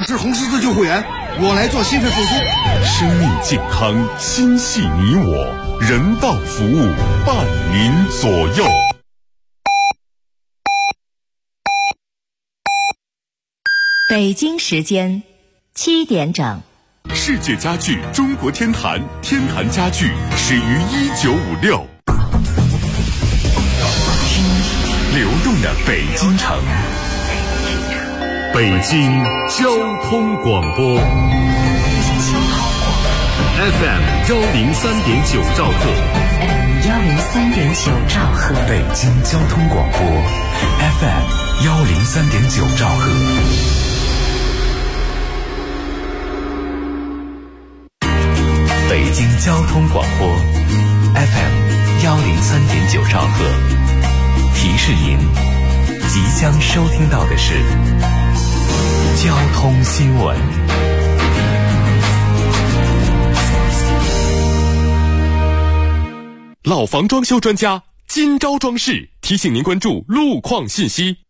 是红十字救护员，我来做心肺复苏。 生命健康，心系你我，人道服务，伴您左右。 北京时间7点整。 世界家具中国天坛，天坛家具始于1956。流动的北京城，北京交通广播 FM 103.9兆赫 103.9兆赫， 北京交通广播 FM 103.9兆赫。北京交通广播 FM 103.9兆赫，提示您即将收听到的是交通新闻。老房装修专家金招装饰提醒您关注路况信息。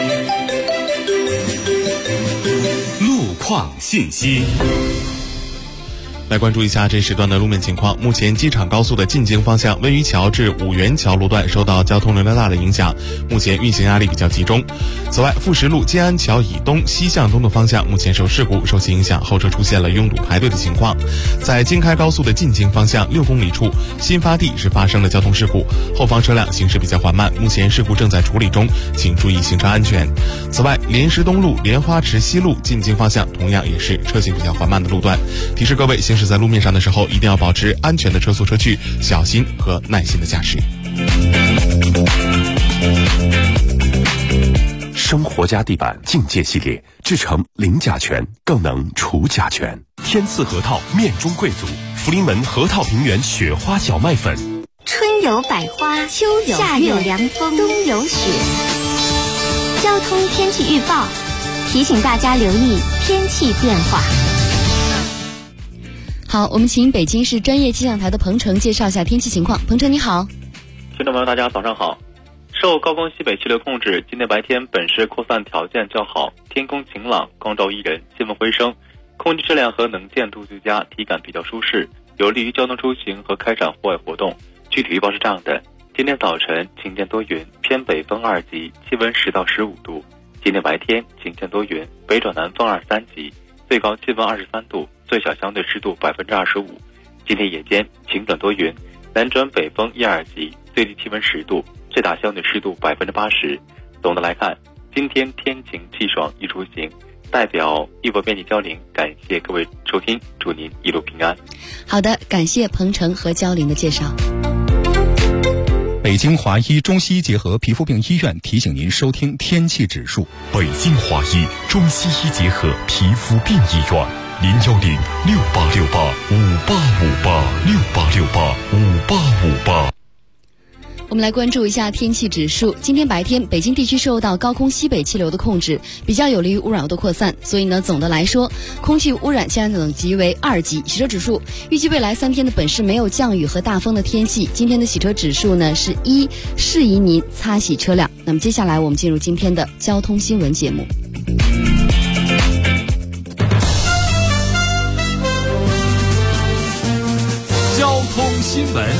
路况信息。来关注一下这时段的路面情况。目前机场高速的进京方向温榆桥至五元桥路段受到交通流量大的影响，目前运行压力比较集中。此外，富石路建安桥以东西向东的方向目前受事故，受其影响，后车出现了拥堵排队的情况。在京开高速的进京方向6公里处新发地是发生了交通事故，后方车辆行驶比较缓慢，目前事故正在处理中，请注意行车安全。此外，莲石东路莲花池西路进京方向同样也是车行比较缓慢的路段，提示各位行驶在路面上的时候，一定要保持安全的车速车距，小心和耐心的驾驶。 生活家地板境界系列制成零甲醛，更能除甲醛。天赐核桃面中贵族，福临门核桃平原雪花小麦粉。 春有百花，秋有夏有凉风，冬有雪。交通天气预报提醒大家留意天气变化。 好，我们请北京市专业气象台的彭程介绍一下天气情况。彭程你好。 听众朋友大家早上好。受高空西北气流控制，今天白天本市扩散条件较好，天空晴朗，光照宜人，气温回升，空气质量和能见度最佳，体感比较舒适，有利于交通出行和开展户外活动。具体预报是这样的：今天早晨晴间多云，偏北风2级，气温10到15度；今天白天晴间多云，北转南风2、3级，最高气温23度，最小相对湿度25%。今天夜间晴转多云，南转北风1、2级，最低气温10度，最大相对湿度80%。总的来看，今天天晴气爽易出行。代表一博编辑焦玲，感谢各位收听，祝您一路平安。 好的，感谢彭程和焦玲的介绍。 北京华医中西医结合皮肤病医院提醒您收听天气指数。 北京华医中西医结合皮肤病医院，010-6868-5858，6868-5858。 我们来关注一下天气指数。今天白天，北京地区受到高空西北气流的控制，比较有利于污染物的扩散，所以呢，总的来说，空气污染现在等级为2级。洗车指数预计未来3天的本市没有降雨和大风的天气。今天的洗车指数呢是1，适宜您擦洗车辆。那么接下来我们进入今天的交通新闻节目。 交通新闻。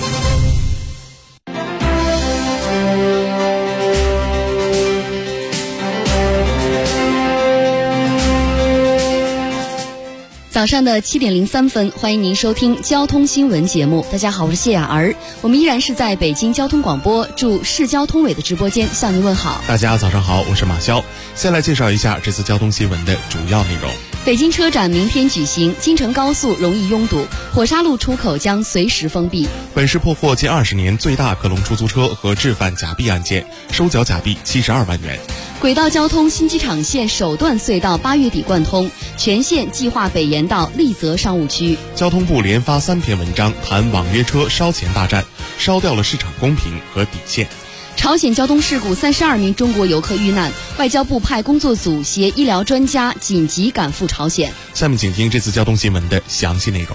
早上的7点03分，欢迎您收听交通新闻节目。大家好，我是谢雅儿，我们依然是在北京交通广播驻市交通委的直播间向您问好。 大家早上好，我是马潇。先来介绍一下这次交通新闻的主要内容。 北京车展明天举行，京承高速容易拥堵，火沙路出口将随时封闭。 本市破获近20年最大克隆出租车和制贩假币案件，收缴假币72万元。 轨道交通新机场线首段隧道8月底贯通，全线计划北延到丽泽商务区。 交通部连发3篇文章谈网约车烧钱大战，烧掉了市场公平和底线。 朝鲜交通事故32名中国游客遇难，外交部派工作组携医疗专家紧急赶赴朝鲜。 下面请听这次交通新闻的详细内容。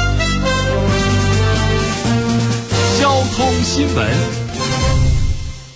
交通新闻。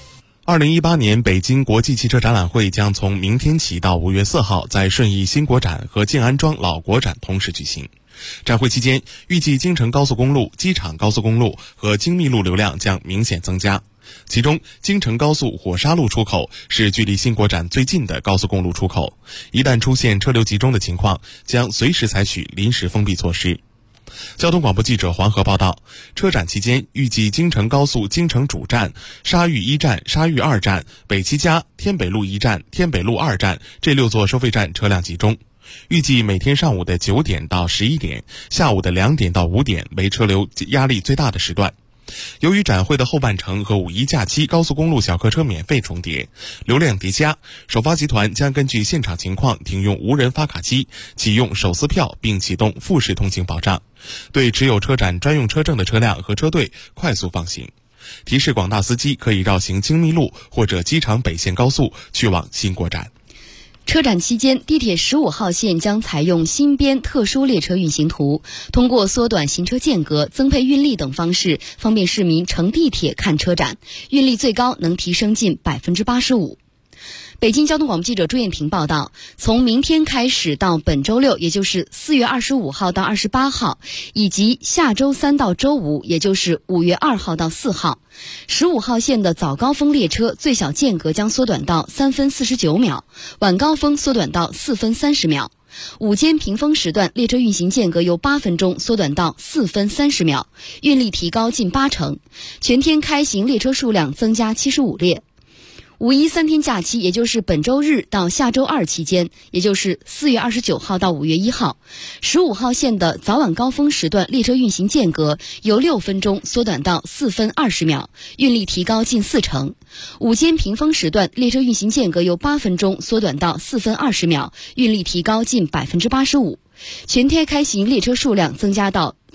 2018年北京国际汽车展览会将从明天起到5月4号在顺义新国展和建安庄老国展同时举行。展会期间，预计京承高速公路、机场高速公路和京密路流量将明显增加。其中，京承高速火沙路出口是距离新国展最近的高速公路出口，一旦出现车流集中的情况，将随时采取临时封闭措施。交通广播记者黄河报道，车展期间，预计京承高速京承主站、沙峪1站、沙峪2站、北七家、天北路1站、天北路2站这6座收费站车辆集中。预计每天上午的9点到11点，下午的2点到5点为车流压力最大的时段。由于展会的后半程和5一假期高速公路小客车免费重叠，流量叠加，首发集团将根据现场情况停用无人发卡机，启用手撕票，并启动复式通行保障，对持有车展专用车证的车辆和车队快速放行。提示广大司机可以绕行京密路或者机场北线高速去往新国展。 车展期间，地铁15号线将采用新编特殊列车运行图，通过缩短行车间隔、增配运力等方式，方便市民乘地铁看车展，运力最高能提升近85%。北京交通广播记者朱艳婷报道，从明天开始到本周六，也就是4月25号到28号，以及下周3到周5，也就是5月2号到4号，15号线的早高峰列车最小间隔将缩短到3分49秒，晚高峰缩短到4分30秒。午间平峰时段列车运行间隔由8分钟缩短到4分30秒，运力提高近80%，全天开行列车数量增加75列。5一3天假期，也就是本周日到下周2期间，也就是4月29号到5月1号，15号线的早晚高峰时段列车运行间隔由6分钟缩短到4分20秒，运力提高近40%。午间平峰时段列车运行间隔由8分钟缩短到4分20秒，运力提高近85%。全天开行列车数量增加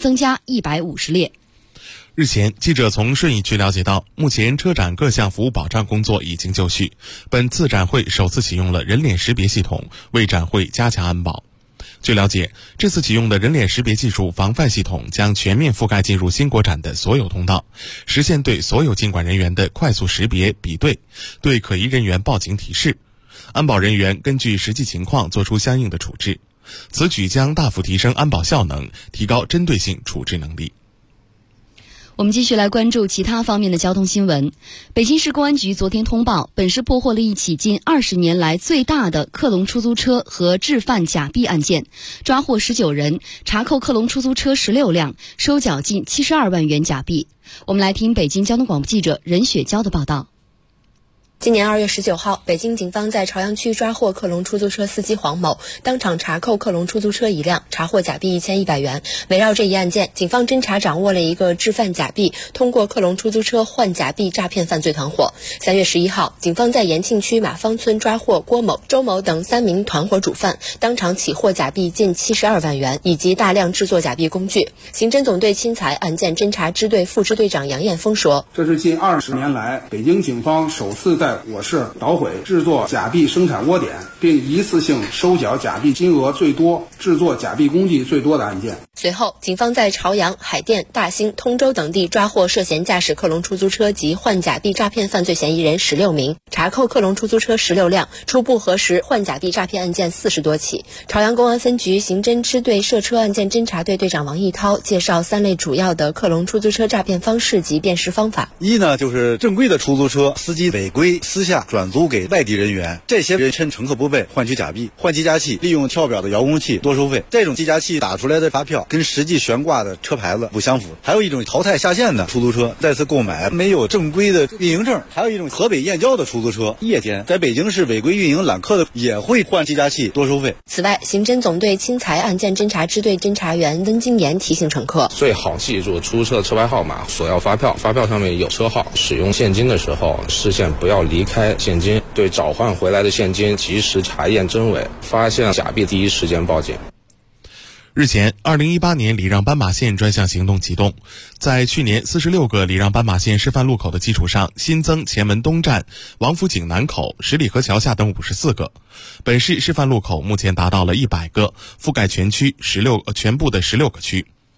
150列。 日前，记者从顺义区了解到，目前车展各项服务保障工作已经就绪。本次展会首次启用了人脸识别系统，为展会加强安保。据了解，这次启用的人脸识别技术防范系统将全面覆盖进入新国展的所有通道，实现对所有进馆人员的快速识别比对，对可疑人员报警提示，安保人员根据实际情况做出相应的处置。此举将大幅提升安保效能，提高针对性处置能力。 我们继续来关注其他方面的交通新闻。北京市公安局昨天通报，本市破获了一起近20年来最大的克隆出租车和制贩假币案件，抓获19人，查扣克隆出租车16辆，收缴近72万元假币。我们来听北京交通广播记者任雪娇的报道。 今年2月19号，北京警方在朝阳区抓获克隆出租车司机黄某，当场查扣克隆出租车1辆，查获假币1100元。围绕这一案件，警方侦查掌握了一个制贩假币、通过克隆出租车换假币诈骗犯罪团伙。3月11号，警方在延庆区马坊村抓获郭某、周某等3名团伙主犯，当场起获假币近72万元以及大量制作假币工具。刑侦总队钦财案件侦查支队副支队长杨艳峰说：“ 这是近20年来北京警方首次在我市捣毁制作假币生产窝点，并一次性收缴假币金额最多、制作假币工具最多的案件。” 随后，警方在朝阳、海淀、大兴、通州等地抓获涉嫌驾驶克隆出租车及换假币诈骗犯罪嫌疑人16名，查扣克隆出租车16辆，初步核实换假币诈骗案件40多起。朝阳公安分局刑侦支队涉车案件侦查队队长王义涛介绍3类主要的克隆出租车诈骗方式及辨识方法。 一呢，就是正规的出租车司机违规私下转租给外地人员，这些人趁乘客不备换取假币，换计价器利用跳表的遥控器多收费，这种计价器打出来的发票跟实际悬挂的车牌子不相符。还有一种淘汰下线的出租车，再次购买没有正规的运营证。还有一种河北燕郊的出租车，夜间在北京市违规运营揽客的，也会换计价器多收费。 此外，刑侦总队钦财案件侦查支队侦查员温金岩提醒乘客， 最好记住出租车车牌号码，索要发票，发票上面有车号。使用现金的时候，视线不要离开现金，对找换回来的现金及时查验真伪，发现假币第一时间报警。 日前，2018年礼让斑马线专项行动启动，在去年46个礼让斑马线示范路口的基础上，新增前门东站、王府井南口、十里河桥下等54个。本市示范路口目前达到了100个，覆盖全部的16个区。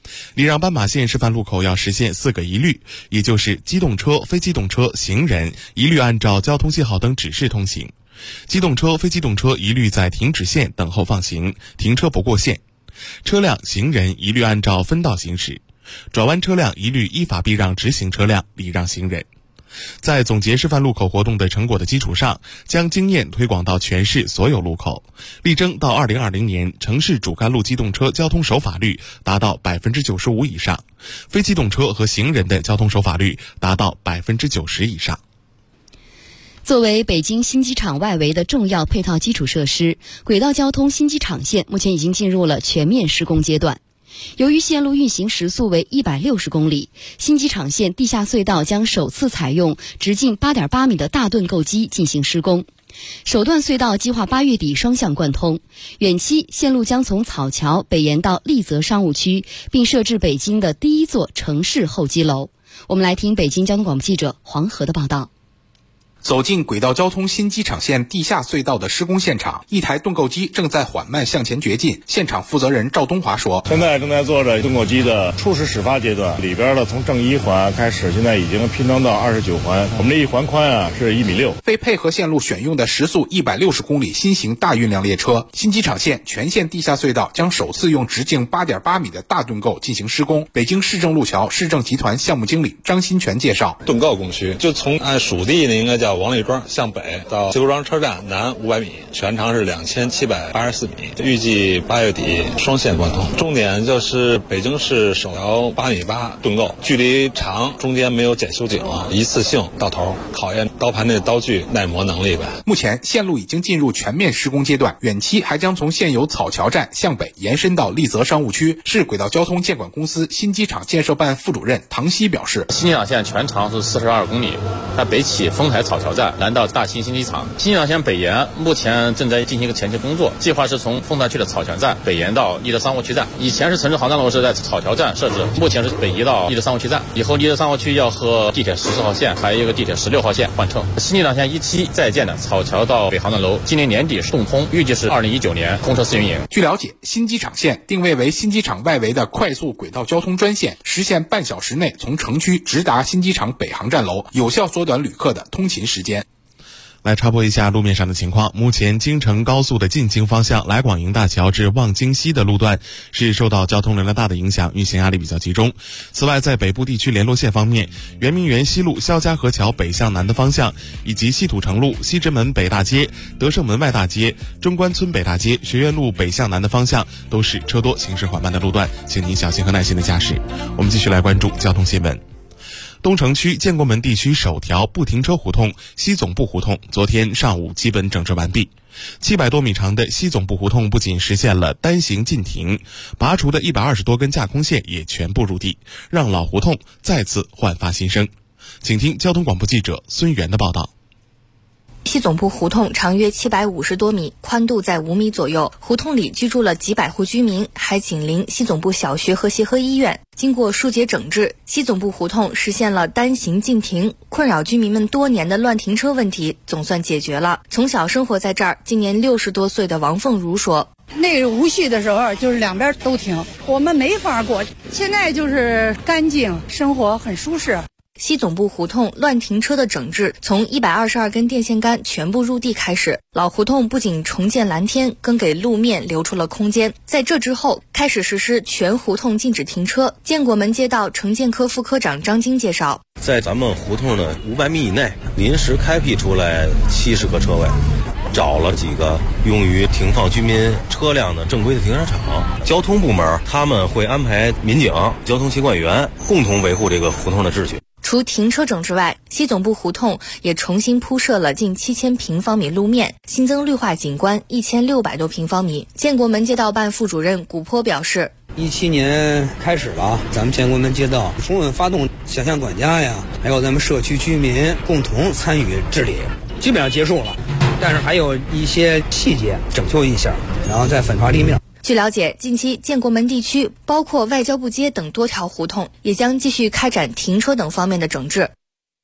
礼让斑马线示范路口要实现4个一律，也就是机动车、非机动车、行人一律按照交通信号灯指示通行，机动车、非机动车一律在停止线等候放行，停车不过线，车辆、行人一律按照分道行驶，转弯车辆一律依法避让直行车辆，礼让行人。在总结示范路口活动的成果的基础上，将经验推广到全市所有路口，力争到2020年城市主干路机动车交通守法率达到95%以上，非机动车和行人的交通守法率达到90%以上。 作为北京新机场外围的重要配套基础设施，轨道交通新机场线目前已经进入了全面施工阶段。由于线路运行时速为160公里，新机场线地下隧道将首次采用直径8.8米的大盾构机进行施工。首段隧道计划8月底双向贯通，远期线路将从草桥北延到丽泽商务区，并设置北京的第1座城市候机楼。我们来听北京交通广播记者黄河的报道。 走进轨道交通新机场线地下隧道的施工现场，一台盾构机正在缓慢向前掘进。现场负责人赵东华说：“ 现在正在做着盾构机的初始始发阶段，里边的从正1环开始，现在已经拼装到29环。我们这1环宽是1.6米。 为配合线路选用的时速160公里新型大运量列车，新机场线全线地下隧道将首次用直径8.8米的大盾构进行施工。北京市政路桥市政集团项目经理张新全介绍， 盾构工区就从按属地呢应该叫王立庄向北到西湖庄车站南500米，全长是2784米，预计8月底双线贯通。重点就是北京市首条8.8米盾构，距离长，中间没有检修井，一次性到头，考验刀盘的刀具耐磨能力呗。 目前线路已经进入全面施工阶段，远期还将从现有草桥站向北延伸到丽泽商务区。市轨道交通建管公司新机场建设办副主任唐希表示， 新机场线全长是42公里，它北起丰台草桥站，南到大兴新机场。新机场线北延目前正在进行一个前期工作，计划是从丰台区的草桥站北延到丽泽商务区站。以前是城市航站楼是在草桥站设置，目前是北移到丽泽商务区站。以后丽泽商务区要和地铁14号线还有一个地铁16号线换乘。新机场线1期在建的草桥到北航站楼，今年年底动通，预计是2019年通车试运营。 据了解，新机场线定位为新机场外围的快速轨道交通专线，实现半小时内从城区直达新机场北航站楼，有效缩短旅客的通勤时间。 来插播一下路面上的情况。目前京承高速的进京方向来广营大桥至望京西的路段是受到交通流量大的影响，运行压力比较集中。此外，在北部地区联络线方面，圆明园西路肖家河桥北向南的方向，以及西土城路西直门北大街、德胜门外大街、中关村北大街、学院路北向南的方向都是车多行驶缓慢的路段，请您小心和耐心的驾驶。我们继续来关注交通新闻。东城区建国门地区首条不停车胡同西总部胡同昨天上午基本整治完毕。700多米长的西总部胡同不仅实现了单行禁停，拔除的120多根架空线也全部入地，让老胡同再次焕发新生。请听交通广播记者孙源的报道。 西总部胡同长约750多米，宽度在5米左右。胡同里居住了几百户居民，还紧邻西总部小学和协和医院。经过数节整治，西总部胡同实现了单行禁停，困扰居民们多年的乱停车问题总算解决了。从小生活在这儿，今年60多岁的王凤如说：“ 那个无序的时候，就是两边都停，我们没法过。现在就是干净，生活很舒适。” 西总部胡同乱停车的整治从122根电线杆全部入地开始，老胡同不仅重建蓝天，更给路面留出了空间。在这之后，开始实施全胡同禁止停车。建国门街道城建科副科长张晶介绍， 在咱们胡同的500米以内，临时开辟出来70个车位，找了几个用于停放居民车辆的正规的停车场。交通部门他们会安排民警、交通协管员共同维护这个胡同的秩序。 除停车整之外，西总部胡同也重新铺设了近7000平方米路面，新增绿化景观1600多平方米。建国门街道办副主任古坡表示 ，17年开始了，咱们建国门街道充分发动小巷管家呀，还有咱们社区居民共同参与治理，基本上结束了，但是还有一些细节整修一下，然后再粉刷地面。 据了解，近期建国门地区包括外交部街等多条胡同也将继续开展停车等方面的整治。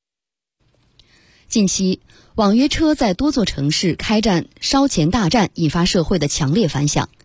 近期网约车在多座城市开展烧钱大战，引发社会的强烈反响。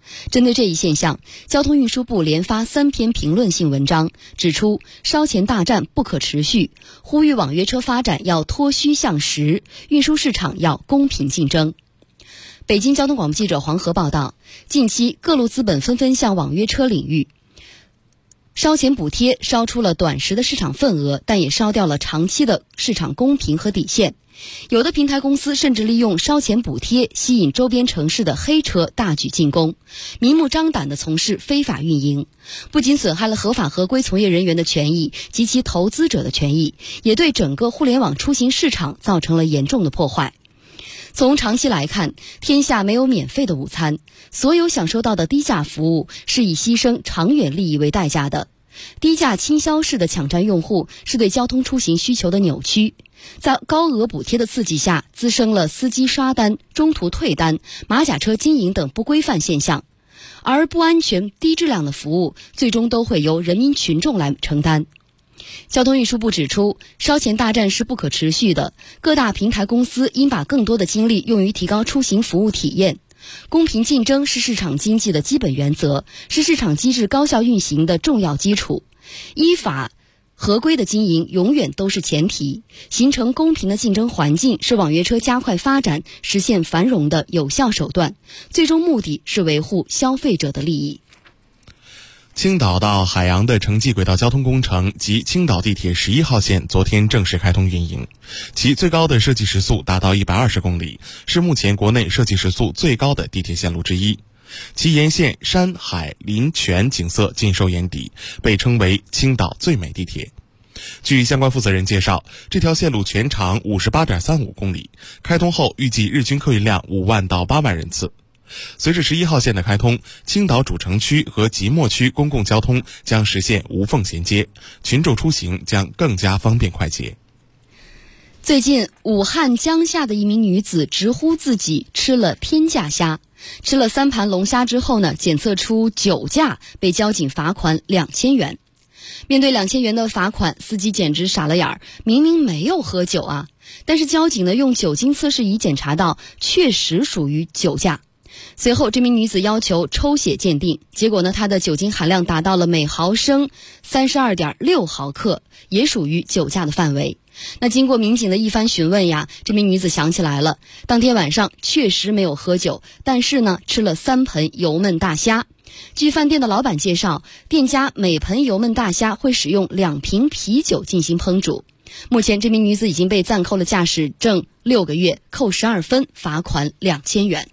针对这一现象，交通运输部连发3篇评论性文章，指出烧钱大战不可持续，呼吁网约车发展要脱虚向实，运输市场要公平竞争。北京交通广播记者黄河报道，近期各路资本纷纷向网约车领域烧钱补贴，烧出了短时的市场份额，但也烧掉了长期的市场公平和底线。有的平台公司甚至利用烧钱补贴吸引周边城市的黑车大举进攻，明目张胆地从事非法运营，不仅损害了合法合规从业人员的权益及其投资者的权益，也对整个互联网出行市场造成了严重的破坏。从长期来看，天下没有免费的午餐，所有享受到的低价服务是以牺牲长远利益为代价的。低价倾销式的抢占用户是对交通出行需求的扭曲，在高额补贴的刺激下，滋生了司机刷单、中途退单、马甲车经营等不规范现象，而不安全、低质量的服务最终都会由人民群众来承担。交通运输部指出，烧钱大战是不可持续的，各大平台公司应把更多的精力用于提高出行服务体验。公平竞争是市场经济的基本原则，是市场机制高效运行的重要基础。依法合规的经营永远都是前提，形成公平的竞争环境是网约车加快发展、实现繁荣的有效手段，最终目的是维护消费者的利益。 青岛到海洋的城际轨道交通工程及青岛地铁11号线昨天正式开通运营，其最高的设计时速达到120公里，是目前国内设计时速最高的地铁线路之一。其沿线山海林泉景色尽收眼底，被称为青岛最美地铁。据相关负责人介绍，这条线路全长58.35公里，开通后预计日均客运量5万到8万人次。随着11号线的开通，青岛主城区和即墨区公共交通将实现无缝衔接，群众出行将更加方便快捷。 最近，武汉江夏的一名女子直呼自己吃了天价虾，吃了3盘龙虾之后呢，检测出酒驾，被交警罚款2000元。面对2000元的罚款，司机简直傻了眼儿，明明没有喝酒啊，但是交警呢用酒精测试仪检查到确实属于酒驾。随后这名女子要求抽血鉴定，结果呢她的酒精含量达到了每毫升32.6毫克，也属于酒驾的范围。那经过民警的一番询问呀，这名女子想起来了，当天晚上确实没有喝酒，但是呢吃了3盆油焖大虾。据饭店的老板介绍，店家每盆油焖大虾会使用2瓶啤酒进行烹煮。目前这名女子已经被暂扣了驾驶证6个月，扣12分，罚款2000元。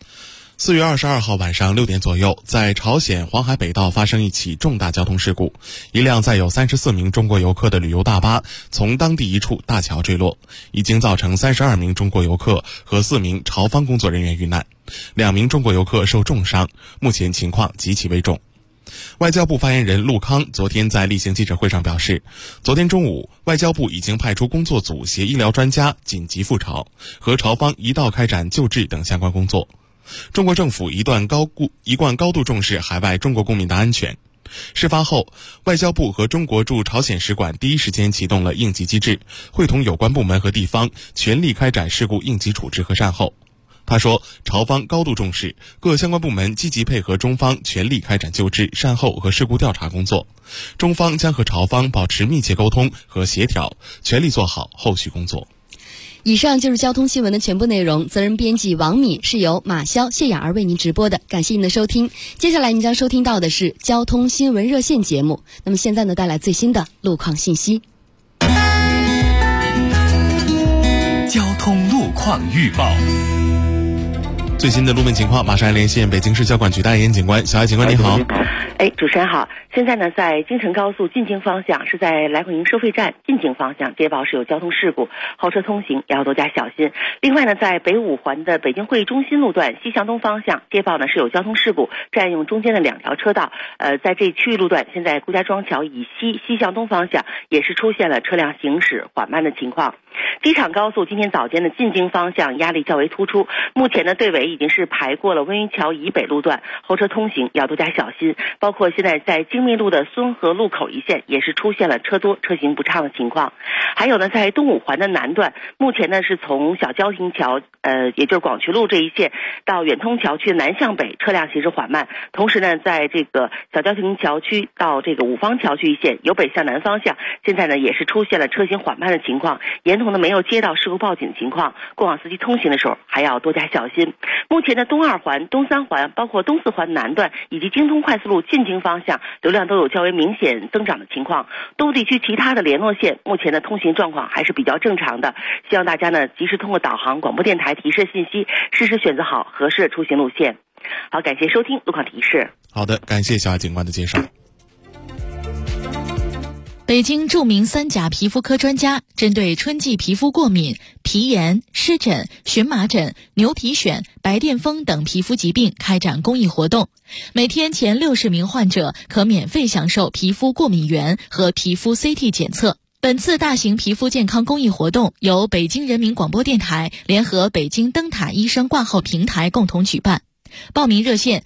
4月22号晚上6点左右，在朝鲜黄海北道发生一起重大交通事故，一辆载有34名中国游客的旅游大巴从当地一处大桥坠落，已经造成32名中国游客和4名朝方工作人员遇难，2名中国游客受重伤，目前情况极其危重。外交部发言人陆康昨天在例行记者会上表示，昨天中午，外交部已经派出工作组携医疗专家紧急赴朝，和朝方一道开展救治等相关工作。中国政府一贯高度重视海外中国公民的安全。事发后，外交部和中国驻朝鲜使馆第一时间启动了应急机制，会同有关部门和地方全力开展事故应急处置和善后。他说，朝方高度重视，各相关部门积极配合中方全力开展救治、善后和事故调查工作。中方将和朝方保持密切沟通和协调，全力做好后续工作。 以上就是交通新闻的全部内容，责任编辑王敏，是由马潇、谢雅儿为您直播的，感谢您的收听。接下来您将收听到的是交通新闻热线节目，那么现在呢，带来最新的路况信息。 交通路况预报。 最新的路面情况，马上来连线北京市交管局代言警官小艾警官，你好。 主持人好。现在呢，在京承高速进京方向，是在来回营收费站进京方向接报是有交通事故，后车通行也要多加小心。另外呢，在北五环的北京会议中心路段西向东方向接报呢是有交通事故，占用中间的2条车道。在这区域路段，现在顾家庄桥以西向东方向也是出现了车辆行驶缓慢的情况。机场高速今天早间的进京方向压力较为突出，目前呢队尾已经是排过了温榆桥以北路段，后车通行要多加小心。包括现在在京密路的孙河路口一线也是出现了车多车行不畅的情况。还有呢，在东五环的南段，目前呢是从小交亭桥也就是广渠路这一线到远通桥区南向北车辆行驶缓慢，同时呢在这个小交亭桥区到这个五方桥区一线由北向南方向，现在呢也是出现了车行缓慢的情况，沿途呢没有接到事故报警的情况，过往司机通行的时候还要多加小心。目前的东二环、东三环包括东四环南段以及京通快速路进京方向流量都有较为明显增长的情况，东部地区其他的联络线目前的通行状况还是比较正常的，希望大家呢及时通过导航广播电台提示信息，适时选择好合适的出行路线。好，感谢收听路况提示。 好的，感谢小爱警官的介绍。 北京著名三甲皮肤科专家针对春季皮肤过敏、皮炎、湿疹、荨麻疹、牛皮癣、白癜风等皮肤疾病开展公益活动，每天前60名患者可免费享受皮肤过敏原和皮肤 CT 检测。本次大型皮肤健康公益活动由北京人民广播电台联合北京灯塔医生挂号平台共同举办。报名热线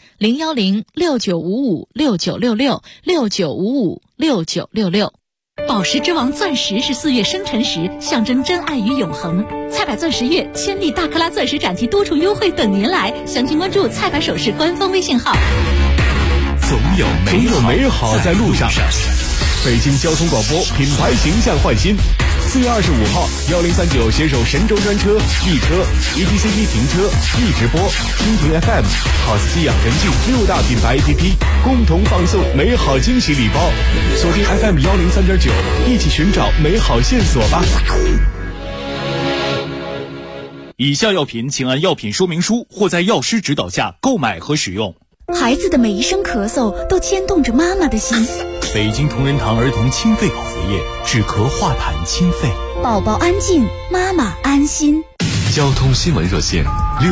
010-6955-6966 宝石之王钻石是4月生辰石，象征真爱与永恒。菜百钻石月千粒大克拉钻石展期多重优惠等您来，详情关注菜百首饰官方微信号。 总有美好在路上。北京交通广播品牌形象焕新。4月25号，1039携手神州专车、易车、ETCP 停车、易直播、蜻蜓 FM、House 养人剧6大品牌 APP 共同放送美好惊喜礼包。锁定 FM 103.9，一起寻找美好线索吧。 以下药品请按药品说明书或在药师指导下购买和使用。 孩子的每一声咳嗽都牵动着妈妈的心。 北京同仁堂儿童清肺口服液，止咳化痰清肺。 宝宝安静，妈妈安心。 交通新闻热线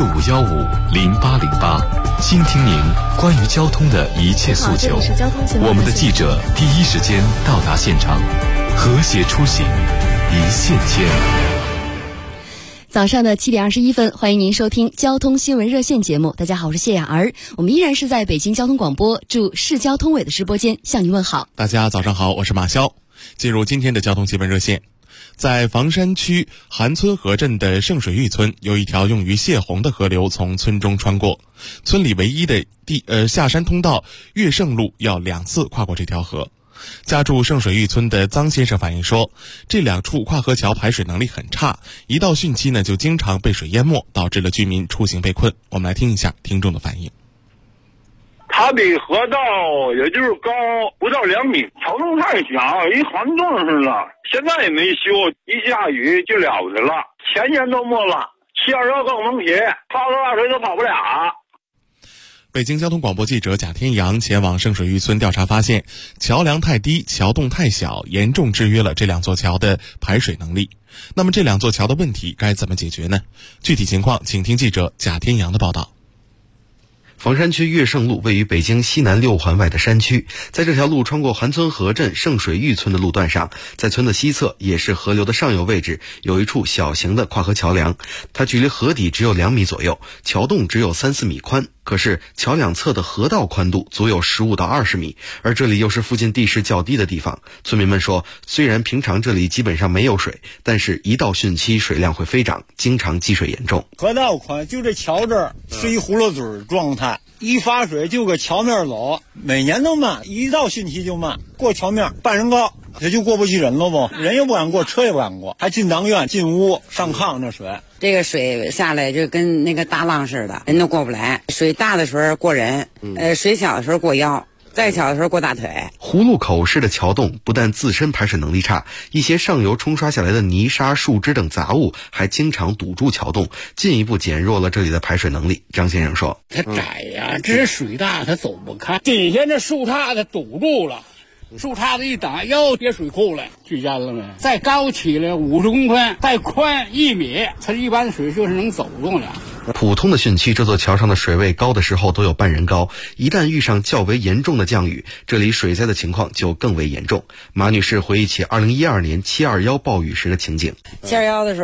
65150808，倾听您关于交通的一切诉求。我们的记者第一时间到达现场，和谐出行，一线牵。 早上的7点21分，欢迎您收听交通新闻热线节目。大家好，我是谢雅儿，我们依然是在北京交通广播驻市交通委的直播间向您问好。 大家早上好，我是马潇。进入今天的交通新闻热线，在房山区韩村河镇的圣水峪村，有一条用于泄洪的河流从村中穿过，村里唯一的下山通道岳圣路要2次跨过这条河。家住圣水峪村的臧先生反映说，这2处跨河桥排水能力很差，一到汛期呢就经常被水淹没，导致了居民出行被困。我们来听一下听众的反应。 它的河道也就是高不到2米，桥洞太小，一涵洞似的，现在也没修，一下雨就了的了，前年都没了，722更甭提，跑个大水都跑不了。 北京交通广播记者贾天阳前往圣水峪村调查发现，桥梁太低，桥洞太小，严重制约了这2座桥的排水能力。那么这2座桥的问题该怎么解决呢？具体情况请听记者贾天阳的报道。 房山区岳圣路位于北京西南6环外的山区，在这条路穿过韩村河镇圣水峪村的路段上，在村的西侧也是河流的上游位置，有一处小型的跨河桥梁，它距离河底只有2米左右，桥洞只有3-4米宽。可是桥两侧的河道宽度足有15到20米，而这里又是附近地势较低的地方。村民们说，虽然平常这里基本上没有水，但是一到汛期水量会飞涨，经常积水严重。 河道宽，就这桥这儿是一葫芦嘴状态，一发水就搁桥面走，每年都慢，一到汛期就慢，过桥面半人高，这就过不去人了不，人也不敢过，车也不敢过，还进党院进屋上炕，这水这个水下来就跟那个大浪似的，人都过不来。水大的时候过人，水小的时候过腰，再小的时候过大腿。 葫芦口式的桥洞不但自身排水能力差，一些上游冲刷下来的泥沙、树枝等杂物还经常堵住桥洞，进一步减弱了这里的排水能力。张先生说， 它窄呀，这水大它走不开，底下那树杈子堵住了，树杈子一打又跌水库了，去淹了没？再高起来50公分，再宽1米，它一般水就是能走动了。 普通的汛期，这座桥上的水位高的时候都有半人高，一旦遇上较为严重的降雨，这里水灾的情况就更为严重。马女士回忆起2012年721暴雨时的情景。 721的时候，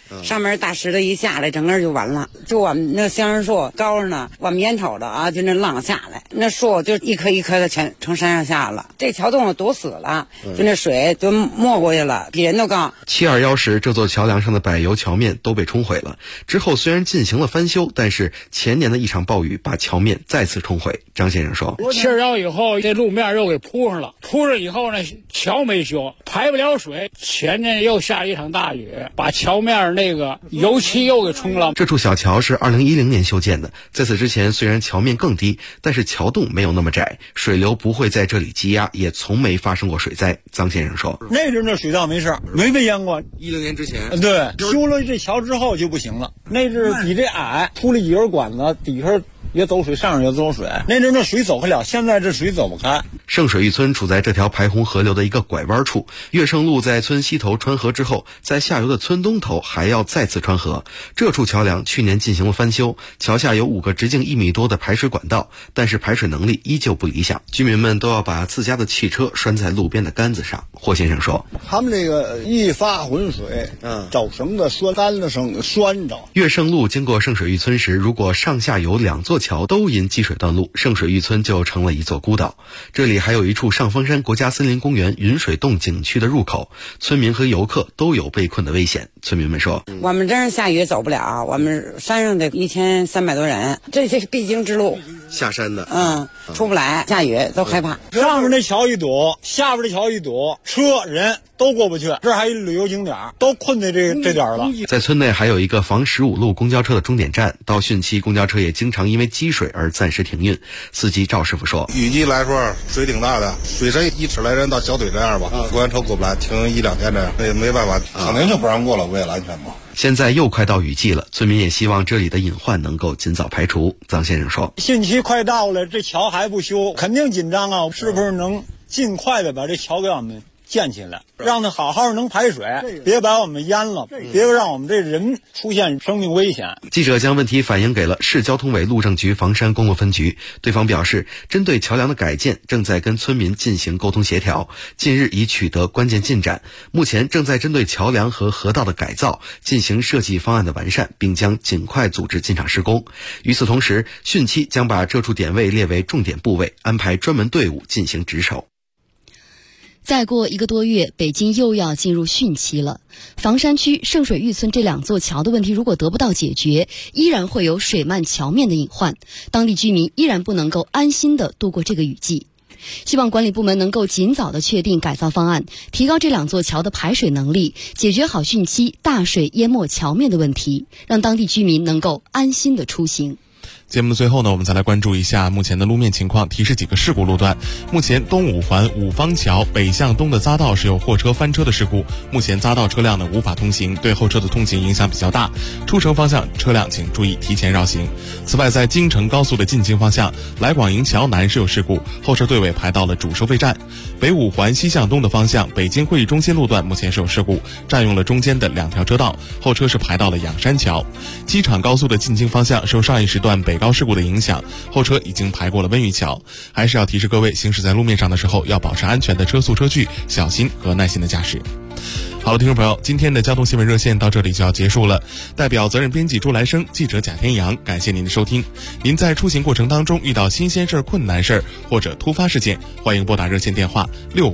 上面大石头一下来，整个就完了。就我们那香树高着呢，我们眼瞅着啊，就那浪下来，那树就一棵一棵的全从山上下了。这桥洞堵死了，就那水就没过去了，比人都高。 721时，这座桥梁上的柏油桥面都被冲毁了。之后虽然进行了翻修，但是前年的一场暴雨把桥面再次冲毁。张先生说 ，721以后，这路面又给铺上了，铺上以后呢，桥没修，排不了水。前年又下一场大雨，把桥面那个油漆又给冲了。 这处小桥是2010年修建的，在此之前虽然桥面更低，但是桥洞没有那么窄，水流不会在这里积压，也从没发生过水灾。张先生说， 那阵那水道没事，没被淹过。 10年之前， 对，修了这桥之后就不行了。那阵比这矮，铺了几根管子，底下也走水，上也走水，那阵那水走不了，现在这水走不开。 圣水峪村处在这条排洪河流的一个拐弯处，乐盛路在村西头穿河之后，在下游的村东头还要再次穿河。这处桥梁去年进行了翻修，桥下有5个直径1米多的排水管道，但是排水能力依旧不理想，居民们都要把自家的汽车拴在路边的杆子上。霍先生说， 他们这个一发浑水，找绳子拴杆子上拴着。 乐盛路经过圣水峪村时，如果上下游2座桥都因积水断路，圣水峪村就成了一座孤岛。这里还有一处上峰山国家森林公园云水洞景区的入口，村民和游客都有被困的危险。村民们说， 我们这儿下雨走不了，我们山上的1300多人，这是必经之路， 下山的， 出不来，下雨都害怕。 上面那桥一堵，下边的桥一堵，车人都过不去。这还有旅游景点，都困在这点了。 在村内还有一个防15路公交车的终点站，到汛期公交车也经常因为积水而暂时停运。司机赵师傅说， 雨季来说水挺大的，水深1尺来人到小腿这样吧，公交车过不来，停1-2天这样，那也没办法，肯定就不让过了，为了安全嘛。 现在又快到雨季了，村民也希望这里的隐患能够尽早排除。臧先生说， 汛期快到了，这桥还不修，肯定紧张啊，是不是能尽快的把这桥给我们建起来，让它好好能排水，别把我们淹了，别让我们这人出现生命危险。 记者将问题反映给了市交通委路政局房山公路分局，对方表示，针对桥梁的改建正在跟村民进行沟通协调，近日已取得关键进展，目前正在针对桥梁和河道的改造进行设计方案的完善，并将尽快组织进场施工。与此同时，汛期将把这处点位列为重点部位，安排专门队伍进行值守。 再过1个多月，北京又要进入汛期了。房山区圣水峪村这2座桥的问题如果得不到解决，依然会有水漫桥面的隐患，当地居民依然不能够安心地度过这个雨季。希望管理部门能够尽早的确定改造方案，提高这2座桥的排水能力，解决好汛期大水淹没桥面的问题，让当地居民能够安心的出行。 节目的最后呢，我们再来关注一下目前的路面情况，提示几个事故路段。目前东五环五方桥北向东的匝道是有货车翻车的事故，目前匝道车辆呢无法通行，对后车的通行影响比较大，出城方向车辆请注意提前绕行。此外，在京承高速的进京方向来广营桥南是有事故，后车队尾排到了主收费站。北五环西向东的方向北京会议中心路段目前是有事故，占用了中间的2条车道，后车是排到了仰山桥。机场高速的进京方向受上一时段北高事故的影响，后车已经排过了温榆桥。还是要提示各位，行驶在路面上的时候要保持安全的车速车距，小心和耐心的驾驶。好了，听众朋友，今天的交通新闻热线到这里就要结束了。代表责任编辑朱来生，记者贾天阳，感谢您的收听。您在出行过程当中遇到新鲜事、困难事或者突发事件，欢迎拨打热线电话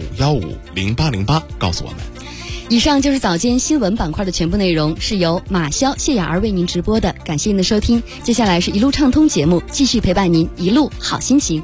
65150808告诉我们。 以上就是早间新闻板块的全部内容，是由马潇、谢雅儿为您直播的，感谢您的收听。接下来是一路畅通节目，继续陪伴您一路好心情。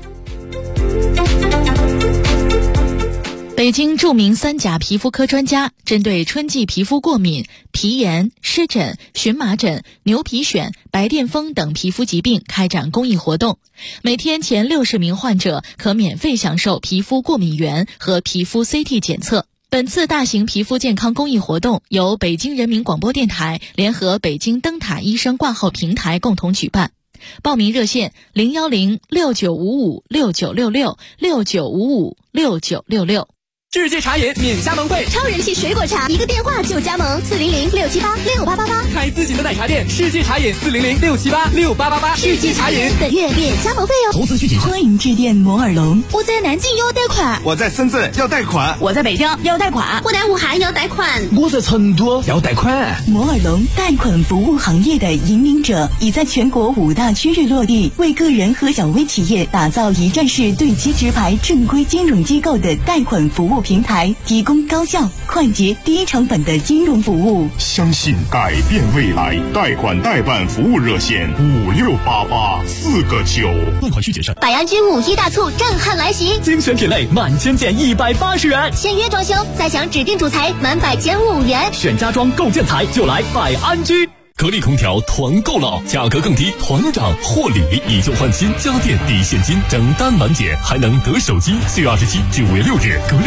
北京著名3甲皮肤科专家针对春季皮肤过敏、皮炎、湿疹、荨麻疹、牛皮癣、白癜风等皮肤疾病开展公益活动，每天前60名患者可免费享受皮肤过敏原和皮肤 CT 检测。本次大型皮肤健康公益活动由北京人民广播电台联合北京灯塔医生挂号平台共同举办。报名热线0106955696669556966。 世界茶饮免加盟费， 超人气水果茶，一个电话就加盟，400-678-6888， 开自己的奶茶店。世界茶饮400-678-6888，世界茶饮本月免加盟费哦。 投资需谨慎。 欢迎致电摩尔龙。我在南京要贷款， 我在深圳要贷款， 我在北京要贷款，我在武汉要贷款， 我在成都要贷款。 摩尔龙贷款服务行业的引领者，已在全国5大区域落地，为个人和小微企业打造一站式对接直排正规金融机构的贷款服务平台，提供高效、快捷、低成本的金融服务。 相信改变未来，贷款代办服务热线5688-4个9。贷款需谨慎。 百安居5一大促震撼来袭， 精选品类满千件180元， 签约装修再享指定主材满100减5元， 选家装购建材就来百安居。格力空调团购了，价格更低，团长获礼，以旧换新，家电抵现金，整单满减，还能得手机。4月27至5月6日，格力